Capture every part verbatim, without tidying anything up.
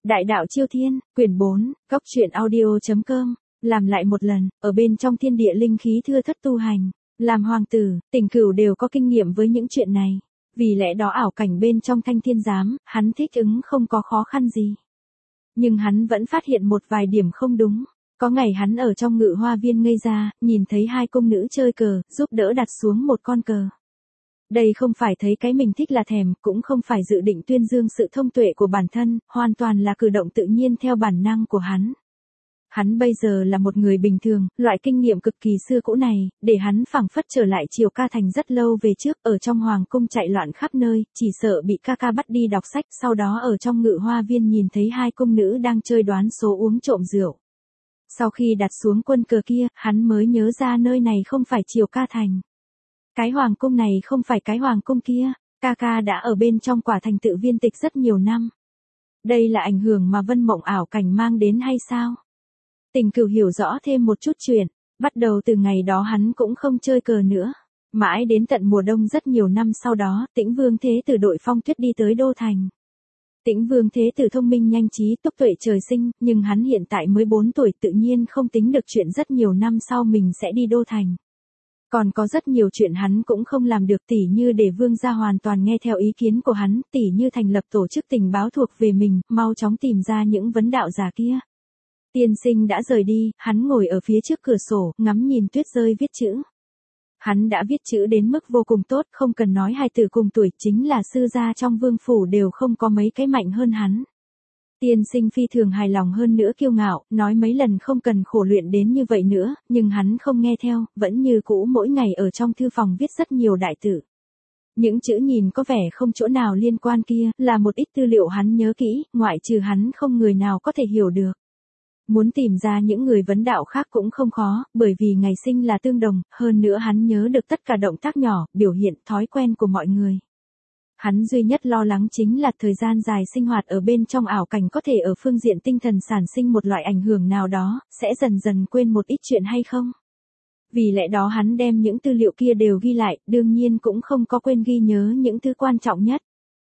Đại đạo Chiêu Thiên, quyển bốn, góc truyện audio.com, làm lại một lần, ở bên trong thiên địa linh khí thưa thất tu hành, làm hoàng tử, Tỉnh Cửu đều có kinh nghiệm với những chuyện này, vì lẽ đó ảo cảnh bên trong Thanh Thiên Giám, hắn thích ứng không có khó khăn gì. Nhưng hắn vẫn phát hiện một vài điểm không đúng. Có ngày hắn ở trong Ngự Hoa Viên ngây ra, nhìn thấy hai cung nữ chơi cờ, giúp đỡ đặt xuống một con cờ. Đây không phải thấy cái mình thích là thèm, cũng không phải dự định tuyên dương sự thông tuệ của bản thân, hoàn toàn là cử động tự nhiên theo bản năng của hắn. Hắn bây giờ là một người bình thường, loại kinh nghiệm cực kỳ xưa cũ này, để hắn phảng phất trở lại Triều Ca Thành rất lâu về trước, ở trong hoàng cung chạy loạn khắp nơi, chỉ sợ bị ca ca bắt đi đọc sách, sau đó ở trong Ngự Hoa Viên nhìn thấy hai cung nữ đang chơi đoán số uống trộm rượu. Sau khi đặt xuống quân cờ kia, hắn mới nhớ ra nơi này không phải Triều Ca Thành. Cái hoàng cung này không phải cái hoàng cung kia, ca ca đã ở bên trong Quả Thành Tự viên tịch rất nhiều năm. Đây là ảnh hưởng mà vân mộng ảo cảnh mang đến hay sao? Tỉnh Cửu hiểu rõ thêm một chút chuyện, bắt đầu từ ngày đó hắn cũng không chơi cờ nữa. Mãi đến tận mùa đông rất nhiều năm sau đó, Tĩnh Vương Thế Tử đội Phong Tuyết đi tới Đô Thành. Tĩnh Vương Thế Tử thông minh nhanh trí, túc tuệ trời sinh, nhưng hắn hiện tại mới bốn tuổi tự nhiên không tính được chuyện rất nhiều năm sau mình sẽ đi Đô Thành. Còn có rất nhiều chuyện hắn cũng không làm được, tỉ như để vương gia hoàn toàn nghe theo ý kiến của hắn, tỉ như thành lập tổ chức tình báo thuộc về mình, mau chóng tìm ra những vấn đạo giả kia. Tiên sinh đã rời đi, hắn ngồi ở phía trước cửa sổ, ngắm nhìn tuyết rơi viết chữ. Hắn đã viết chữ đến mức vô cùng tốt, không cần nói hai từ cùng tuổi, chính là sư gia trong vương phủ đều không có mấy cái mạnh hơn hắn. Tiên sinh phi thường hài lòng hơn nữa kiêu ngạo, nói mấy lần không cần khổ luyện đến như vậy nữa, nhưng hắn không nghe theo, vẫn như cũ mỗi ngày ở trong thư phòng viết rất nhiều đại tự. Những chữ nhìn có vẻ không chỗ nào liên quan kia, là một ít tư liệu hắn nhớ kỹ, ngoại trừ hắn không người nào có thể hiểu được. Muốn tìm ra những người vấn đạo khác cũng không khó, bởi vì ngày sinh là tương đồng, hơn nữa hắn nhớ được tất cả động tác nhỏ, biểu hiện, thói quen của mọi người. Hắn duy nhất lo lắng chính là thời gian dài sinh hoạt ở bên trong ảo cảnh có thể ở phương diện tinh thần sản sinh một loại ảnh hưởng nào đó, sẽ dần dần quên một ít chuyện hay không. Vì lẽ đó hắn đem những tư liệu kia đều ghi lại, đương nhiên cũng không có quên ghi nhớ những thứ quan trọng nhất.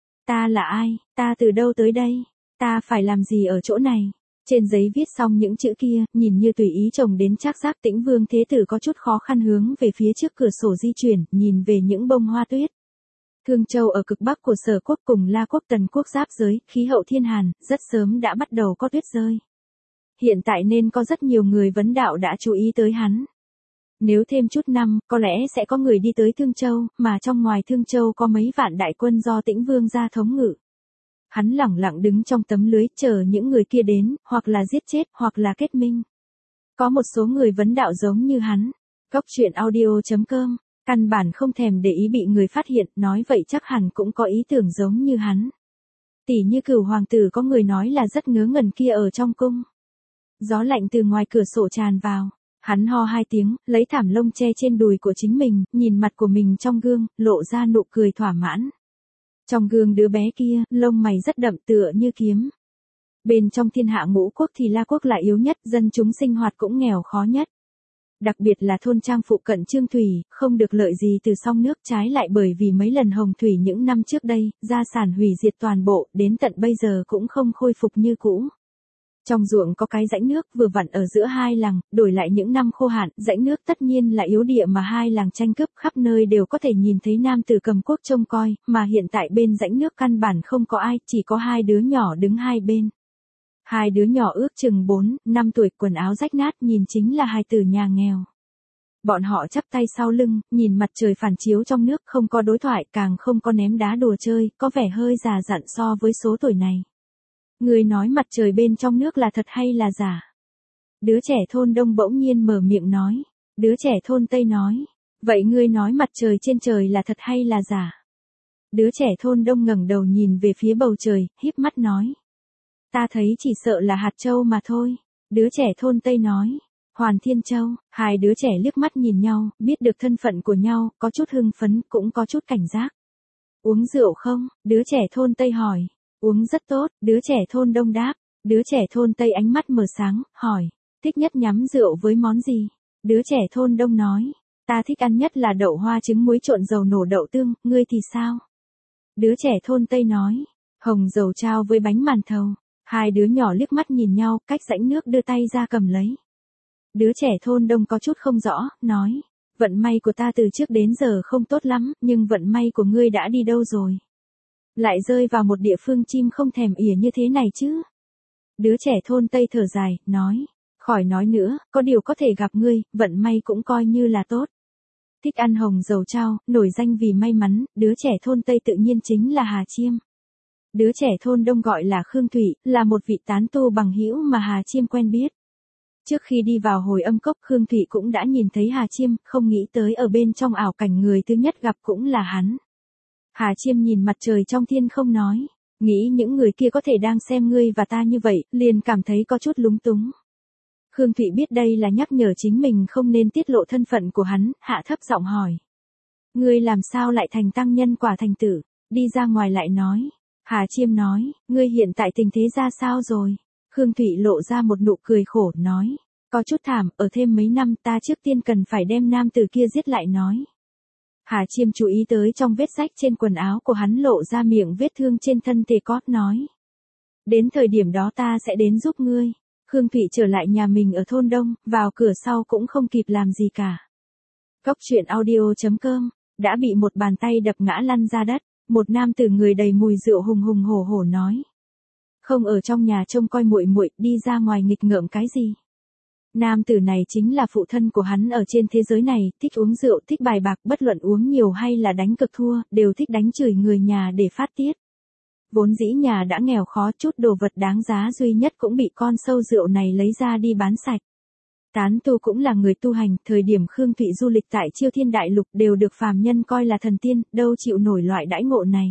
Ta là ai, ta từ đâu tới đây, ta phải làm gì ở chỗ này. Trên giấy viết xong những chữ kia, nhìn như tùy ý chồng đến trác giác. Tĩnh Vương Thế Tử có chút khó khăn hướng về phía trước cửa sổ di chuyển, nhìn về những bông hoa tuyết. Thương Châu ở cực bắc của Sở Quốc cùng La Quốc Tần Quốc giáp giới, khí hậu thiên hàn, rất sớm đã bắt đầu có tuyết rơi. Hiện tại nên có rất nhiều người vấn đạo đã chú ý tới hắn. Nếu thêm chút năm, có lẽ sẽ có người đi tới Thương Châu, mà trong ngoài Thương Châu có mấy vạn đại quân do Tĩnh Vương gia thống ngự. Hắn lẳng lặng đứng trong tấm lưới, chờ những người kia đến, hoặc là giết chết, hoặc là kết minh. Có một số người vấn đạo giống như hắn. Góc truyện audio.com, căn bản không thèm để ý bị người phát hiện, nói vậy chắc hẳn cũng có ý tưởng giống như hắn. Tỉ như Cửu hoàng tử có người nói là rất ngớ ngẩn kia ở trong cung. Gió lạnh từ ngoài cửa sổ tràn vào. Hắn ho hai tiếng, lấy thảm lông che trên đùi của chính mình, nhìn mặt của mình trong gương, lộ ra nụ cười thỏa mãn. Trong gương đứa bé kia, lông mày rất đậm tựa như kiếm. Bên trong thiên hạ ngũ quốc thì La Quốc là yếu nhất, dân chúng sinh hoạt cũng nghèo khó nhất. Đặc biệt là thôn trang phụ cận Trương Thủy, không được lợi gì từ sông nước, trái lại bởi vì mấy lần hồng thủy những năm trước đây, gia sản hủy diệt toàn bộ, đến tận bây giờ cũng không khôi phục như cũ. Trong ruộng có cái rãnh nước vừa vặn ở giữa hai làng, đổi lại những năm khô hạn, rãnh nước tất nhiên là yếu địa mà hai làng tranh cướp, khắp nơi đều có thể nhìn thấy nam tử cầm cuốc trông coi, mà hiện tại bên rãnh nước căn bản không có ai, chỉ có hai đứa nhỏ đứng hai bên. Hai đứa nhỏ ước chừng bốn, năm tuổi, quần áo rách nát, nhìn chính là hai tử nhà nghèo. Bọn họ chắp tay sau lưng, nhìn mặt trời phản chiếu trong nước, không có đối thoại, càng không có ném đá đùa chơi, có vẻ hơi già dặn so với số tuổi này. Người nói mặt trời bên trong nước là thật hay là giả? Đứa trẻ thôn Đông bỗng nhiên mở miệng nói. Đứa trẻ thôn Tây nói. Vậy ngươi nói mặt trời trên trời là thật hay là giả? Đứa trẻ thôn Đông ngẩng đầu nhìn về phía bầu trời, híp mắt nói. Ta thấy chỉ sợ là hạt châu mà thôi. Đứa trẻ thôn Tây nói. Hoàn Thiên Châu. Hai đứa trẻ liếc mắt nhìn nhau, biết được thân phận của nhau, có chút hưng phấn, cũng có chút cảnh giác. Uống rượu không? Đứa trẻ thôn Tây hỏi. Uống rất tốt, đứa trẻ thôn Đông đáp. Đứa trẻ thôn Tây ánh mắt mở sáng, hỏi. Thích nhất nhắm rượu với món gì? Đứa trẻ thôn Đông nói. Ta thích ăn nhất là đậu hoa trứng muối trộn dầu nổ đậu tương, ngươi thì sao? Đứa trẻ thôn Tây nói. Hồng dầu trao với bánh màn thầu. Hai đứa nhỏ liếc mắt nhìn nhau, cách rãnh nước đưa tay ra cầm lấy. Đứa trẻ thôn đông có chút không rõ, nói. Vận may của ta từ trước đến giờ không tốt lắm, nhưng vận may của ngươi đã đi đâu rồi? Lại rơi vào một địa phương chim không thèm ỉa như thế này chứ? Đứa trẻ thôn Tây thở dài, nói. Khỏi nói nữa, có điều có thể gặp ngươi, vận may cũng coi như là tốt. Thích ăn hồng dầu trao, nổi danh vì may mắn, đứa trẻ thôn Tây tự nhiên chính là Hà Chiêm. Đứa trẻ thôn Đông gọi là Khương Thụy, là một vị tán tu bằng hữu mà Hà Chiêm quen biết. Trước khi đi vào hồi âm cốc, Khương Thụy cũng đã nhìn thấy Hà Chiêm, không nghĩ tới ở bên trong ảo cảnh người thứ nhất gặp cũng là hắn. Hà Chiêm nhìn mặt trời trong thiên không nói, nghĩ những người kia có thể đang xem ngươi và ta như vậy, liền cảm thấy có chút lúng túng. Khương Thụy biết đây là nhắc nhở chính mình không nên tiết lộ thân phận của hắn, hạ thấp giọng hỏi. Ngươi làm sao lại thành tăng nhân quả thành tử, đi ra ngoài lại nói. Hà Chiêm nói, ngươi hiện tại tình thế ra sao rồi? Khương Thụy lộ ra một nụ cười khổ, nói. Có chút thảm, ở thêm mấy năm ta trước tiên cần phải đem nam tử kia giết lại nói. Hà Chiêm chú ý tới trong vết rách trên quần áo của hắn lộ ra miệng vết thương trên thân Tề Cót nói. Đến thời điểm đó ta sẽ đến giúp ngươi. Khương Thụy trở lại nhà mình ở thôn Đông, vào cửa sau cũng không kịp làm gì cả. Cốc truyện audio chấm com, đã bị một bàn tay đập ngã lăn ra đất, một nam tử người đầy mùi rượu hùng hùng hổ hổ nói. Không ở trong nhà trông coi muội muội, đi ra ngoài nghịch ngợm cái gì? Nam tử này chính là phụ thân của hắn ở trên thế giới này, thích uống rượu, thích bài bạc, bất luận uống nhiều hay là đánh cực thua, đều thích đánh chửi người nhà để phát tiết. Vốn dĩ nhà đã nghèo khó, chút đồ vật đáng giá duy nhất cũng bị con sâu rượu này lấy ra đi bán sạch. Tán tu cũng là người tu hành, thời điểm Khương Thụy du lịch tại Chiêu Thiên Đại Lục đều được phàm nhân coi là thần tiên, đâu chịu nổi loại đãi ngộ này.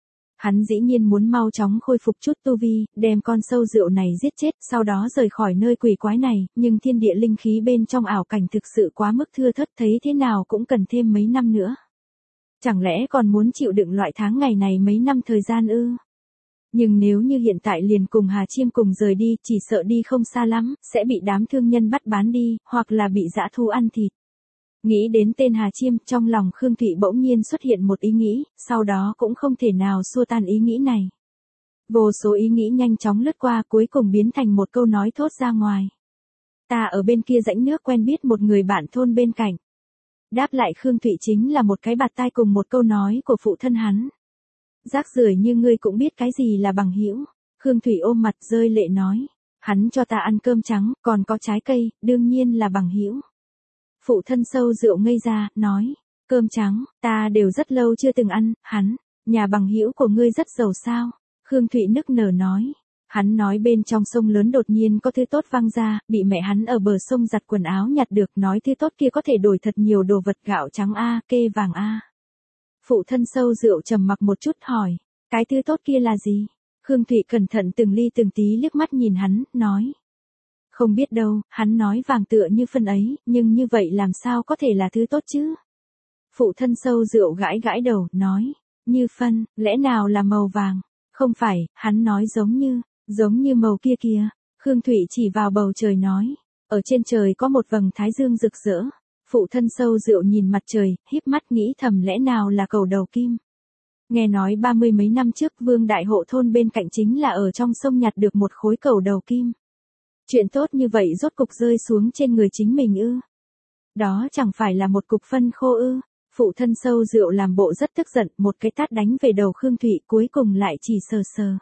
Hắn dĩ nhiên muốn mau chóng khôi phục chút tu vi, đem con sâu rượu này giết chết, sau đó rời khỏi nơi quỷ quái này, nhưng thiên địa linh khí bên trong ảo cảnh thực sự quá mức thưa thớt, thấy thế nào cũng cần thêm mấy năm nữa. Chẳng lẽ còn muốn chịu đựng loại tháng ngày này mấy năm thời gian ư? Nhưng nếu như hiện tại liền cùng Hà Chiêm cùng rời đi, chỉ sợ đi không xa lắm, sẽ bị đám thương nhân bắt bán đi, hoặc là bị dã thú ăn thịt. Nghĩ đến tên Hà Chiêm, trong lòng Khương Thụy bỗng nhiên xuất hiện một ý nghĩ, sau đó cũng không thể nào xua tan ý nghĩ này. Vô số ý nghĩ nhanh chóng lướt qua, cuối cùng biến thành một câu nói thốt ra ngoài. Ta ở bên kia rãnh nước quen biết một người bạn thôn bên cạnh. Đáp lại Khương Thụy chính là một cái bạt tai cùng một câu nói của phụ thân hắn. Rác rưởi như ngươi cũng biết cái gì là bằng hữu. Khương Thụy ôm mặt rơi lệ nói. Hắn cho ta ăn cơm trắng, còn có trái cây, đương nhiên là bằng hữu. Phụ thân sâu rượu ngây ra, nói. Cơm trắng, ta đều rất lâu chưa từng ăn, hắn. Nhà bằng hữu của ngươi rất giàu sao? Khương Thụy nức nở nói. Hắn nói bên trong sông lớn đột nhiên có thứ tốt văng ra, bị mẹ hắn ở bờ sông giặt quần áo nhặt được, nói thứ tốt kia có thể đổi thật nhiều đồ vật, gạo trắng a, kê vàng a. Phụ thân sâu rượu trầm mặc một chút hỏi, cái thứ tốt kia là gì? Khương Thụy cẩn thận từng ly từng tí liếc mắt nhìn hắn, nói. Không biết đâu, hắn nói vàng tựa như phân ấy, nhưng như vậy làm sao có thể là thứ tốt chứ? Phụ thân sâu rượu gãi gãi đầu, nói, như phân, lẽ nào là màu vàng? Không phải, hắn nói giống như, giống như màu kia kìa. Khương Thụy chỉ vào bầu trời nói, ở trên trời có một vầng thái dương rực rỡ. Phụ thân sâu rượu nhìn mặt trời, híp mắt nghĩ thầm lẽ nào là cầu đầu kim. Nghe nói ba mươi mấy năm trước Vương Đại Hộ thôn bên cạnh chính là ở trong sông nhặt được một khối cầu đầu kim. Chuyện tốt như vậy rốt cục rơi xuống trên người chính mình ư? Đó chẳng phải là một cục phân khô ư? Phụ thân sâu rượu làm bộ rất tức giận, một cái tát đánh về đầu Khương Thụy, cuối cùng lại chỉ sờ sờ.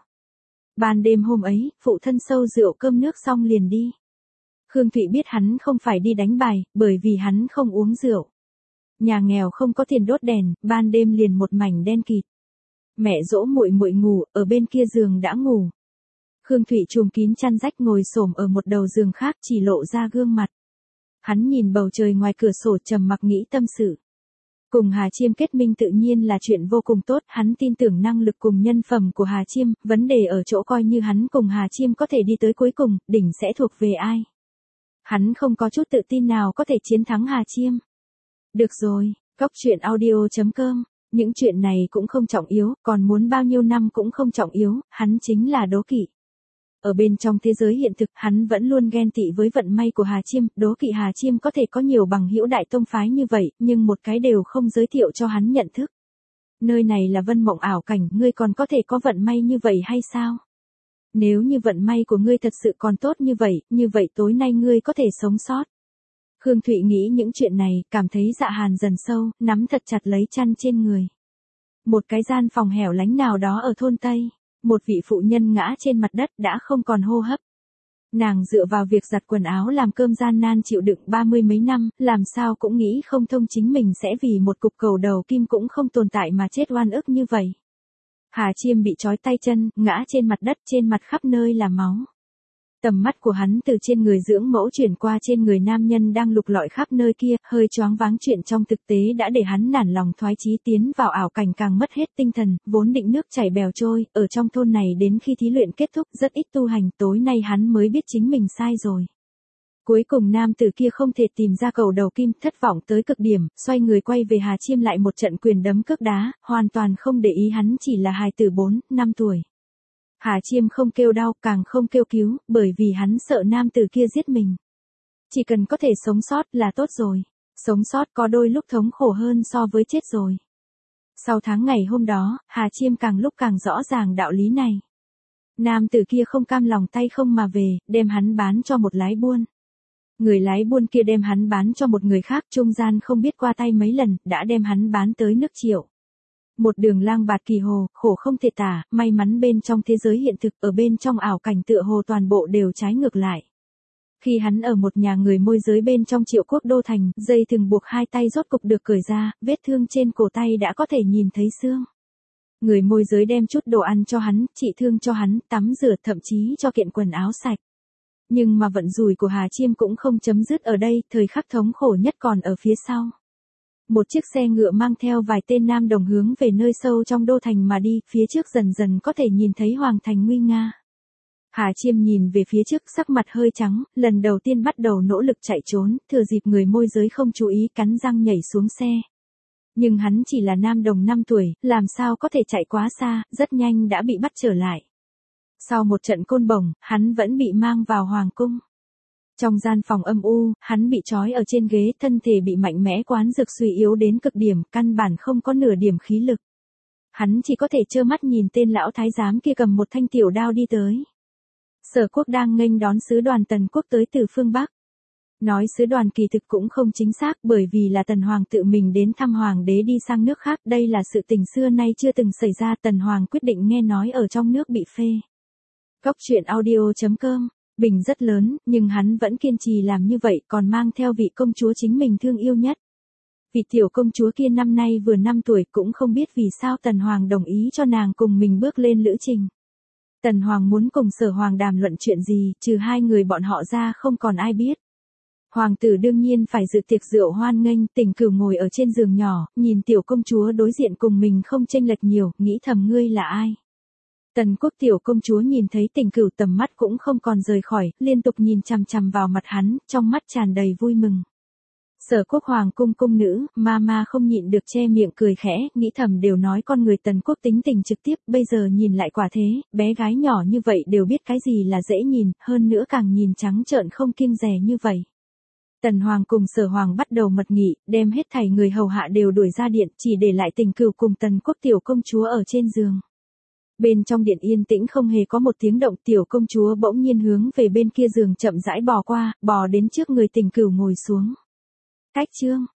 Ban đêm hôm ấy, phụ thân sâu rượu cơm nước xong liền đi. Khương Thụy biết hắn không phải đi đánh bài, bởi vì hắn không uống rượu. Nhà nghèo không có tiền đốt đèn, ban đêm liền một mảnh đen kịt. Mẹ dỗ muội muội ngủ, ở bên kia giường đã ngủ. Khương Thụy trùm kín chăn rách ngồi xổm ở một đầu giường khác, chỉ lộ ra gương mặt. Hắn nhìn bầu trời ngoài cửa sổ trầm mặc nghĩ tâm sự. Cùng Hà Chiêm kết minh tự nhiên là chuyện vô cùng tốt, hắn tin tưởng năng lực cùng nhân phẩm của Hà Chiêm, vấn đề ở chỗ coi như hắn cùng Hà Chiêm có thể đi tới cuối cùng, đỉnh sẽ thuộc về ai. Hắn không có chút tự tin nào có thể chiến thắng Hà Chiêm. Được rồi, cốc truyện audio chấm com, những chuyện này cũng không trọng yếu, còn muốn bao nhiêu năm cũng không trọng yếu, hắn chính là đố kỵ. Ở bên trong thế giới hiện thực, hắn vẫn luôn ghen tị với vận may của Hà Chiêm, đố kỵ Hà Chiêm có thể có nhiều bằng hữu đại tông phái như vậy, nhưng một cái đều không giới thiệu cho hắn nhận thức. Nơi này là vân mộng ảo cảnh, ngươi còn có thể có vận may như vậy hay sao? Nếu như vận may của ngươi thật sự còn tốt như vậy, như vậy tối nay ngươi có thể sống sót. Khương Thụy nghĩ những chuyện này, cảm thấy dạ hàn dần sâu, nắm thật chặt lấy chăn trên người. Một cái gian phòng hẻo lánh nào đó ở thôn Tây, một vị phụ nhân ngã trên mặt đất đã không còn hô hấp. Nàng dựa vào việc giặt quần áo làm cơm gian nan chịu đựng ba mươi mấy năm, làm sao cũng nghĩ không thông chính mình sẽ vì một cục cầu đầu kim cũng không tồn tại mà chết oan ức như vậy. Hà Chiêm bị trói tay chân, ngã trên mặt đất, trên mặt khắp nơi là máu. Tầm mắt của hắn từ trên người dưỡng mẫu chuyển qua trên người nam nhân đang lục lọi khắp nơi kia, hơi choáng váng chuyện trong thực tế đã để hắn nản lòng thoái chí tiến vào ảo cảnh càng mất hết tinh thần, vốn định nước chảy bèo trôi, ở trong thôn này đến khi thí luyện kết thúc rất ít tu hành, tối nay hắn mới biết chính mình sai rồi. Cuối cùng nam tử kia không thể tìm ra cầu đầu kim, thất vọng tới cực điểm, xoay người quay về Hà Chiêm lại một trận quyền đấm cước đá, hoàn toàn không để ý hắn chỉ là hài tử bốn, năm tuổi. Hà Chiêm không kêu đau, càng không kêu cứu, bởi vì hắn sợ nam tử kia giết mình. Chỉ cần có thể sống sót là tốt rồi. Sống sót có đôi lúc thống khổ hơn so với chết rồi. Sau tháng ngày hôm đó, Hà Chiêm càng lúc càng rõ ràng đạo lý này. Nam tử kia không cam lòng tay không mà về, đem hắn bán cho một lái buôn. Người lái buôn kia đem hắn bán cho một người khác, trung gian không biết qua tay mấy lần, đã đem hắn bán tới nước Triệu. Một đường lang bạt kỳ hồ, khổ không thể tả, may mắn bên trong thế giới hiện thực, ở bên trong ảo cảnh tựa hồ toàn bộ đều trái ngược lại. Khi hắn ở một nhà người môi giới bên trong Triệu Quốc đô thành, dây thừng buộc hai tay rốt cục được cởi ra, vết thương trên cổ tay đã có thể nhìn thấy xương. Người môi giới đem chút đồ ăn cho hắn, trị thương cho hắn, tắm rửa, thậm chí cho kiện quần áo sạch. Nhưng mà vận rủi của Hà Chiêm cũng không chấm dứt ở đây, thời khắc thống khổ nhất còn ở phía sau. Một chiếc xe ngựa mang theo vài tên nam đồng hướng về nơi sâu trong đô thành mà đi, phía trước dần dần có thể nhìn thấy hoàng thành nguy nga. Hà Chiêm nhìn về phía trước, sắc mặt hơi trắng, lần đầu tiên bắt đầu nỗ lực chạy trốn, thừa dịp người môi giới không chú ý cắn răng nhảy xuống xe. Nhưng hắn chỉ là nam đồng năm tuổi, làm sao có thể chạy quá xa, rất nhanh đã bị bắt trở lại. Sau một trận côn bổng, hắn vẫn bị mang vào hoàng cung. Trong gian phòng âm u, hắn bị trói ở trên ghế, thân thể bị mạnh mẽ quán dược suy yếu đến cực điểm, căn bản không có nửa điểm khí lực. Hắn chỉ có thể trơ mắt nhìn tên lão thái giám kia cầm một thanh tiểu đao đi tới. Sở Quốc đang nghênh đón sứ đoàn Tần Quốc tới từ phương Bắc. Nói sứ đoàn kỳ thực cũng không chính xác, bởi vì là Tần Hoàng tự mình đến thăm Hoàng đế đi sang nước khác, đây là sự tình xưa nay chưa từng xảy ra. Tần Hoàng quyết định nghe nói ở trong nước bị phê. Góc truyện audio chấm com. Bình rất lớn, nhưng hắn vẫn kiên trì làm như vậy, còn mang theo vị công chúa chính mình thương yêu nhất. Vị tiểu công chúa kia năm nay vừa năm tuổi, cũng không biết vì sao Tần Hoàng đồng ý cho nàng cùng mình bước lên lữ trình. Tần Hoàng muốn cùng Sở Hoàng đàm luận chuyện gì, trừ hai người bọn họ ra không còn ai biết. Hoàng tử đương nhiên phải dự tiệc rượu hoan nghênh, Tình Cửu ngồi ở trên giường nhỏ, nhìn tiểu công chúa đối diện cùng mình không chênh lệch nhiều, nghĩ thầm ngươi là ai. Tần Quốc tiểu công chúa nhìn thấy Tình Cửu tầm mắt cũng không còn rời khỏi, liên tục nhìn chằm chằm vào mặt hắn, trong mắt tràn đầy vui mừng. Sở Quốc hoàng cung cung nữ, ma ma không nhịn được che miệng cười khẽ, nghĩ thầm đều nói con người Tần Quốc tính tình trực tiếp, bây giờ nhìn lại quả thế, bé gái nhỏ như vậy đều biết cái gì là dễ nhìn, hơn nữa càng nhìn trắng trợn không kiêng dè như vậy. Tần Hoàng cùng Sở Hoàng bắt đầu mật nghị, đem hết thảy người hầu hạ đều đuổi ra điện, chỉ để lại Tình Cửu cùng Tần Quốc tiểu công chúa ở trên giường. Bên trong điện yên tĩnh không hề có một tiếng động, tiểu công chúa bỗng nhiên hướng về bên kia giường chậm rãi bò qua, bò đến trước người Tình Cửu ngồi xuống. Cách chương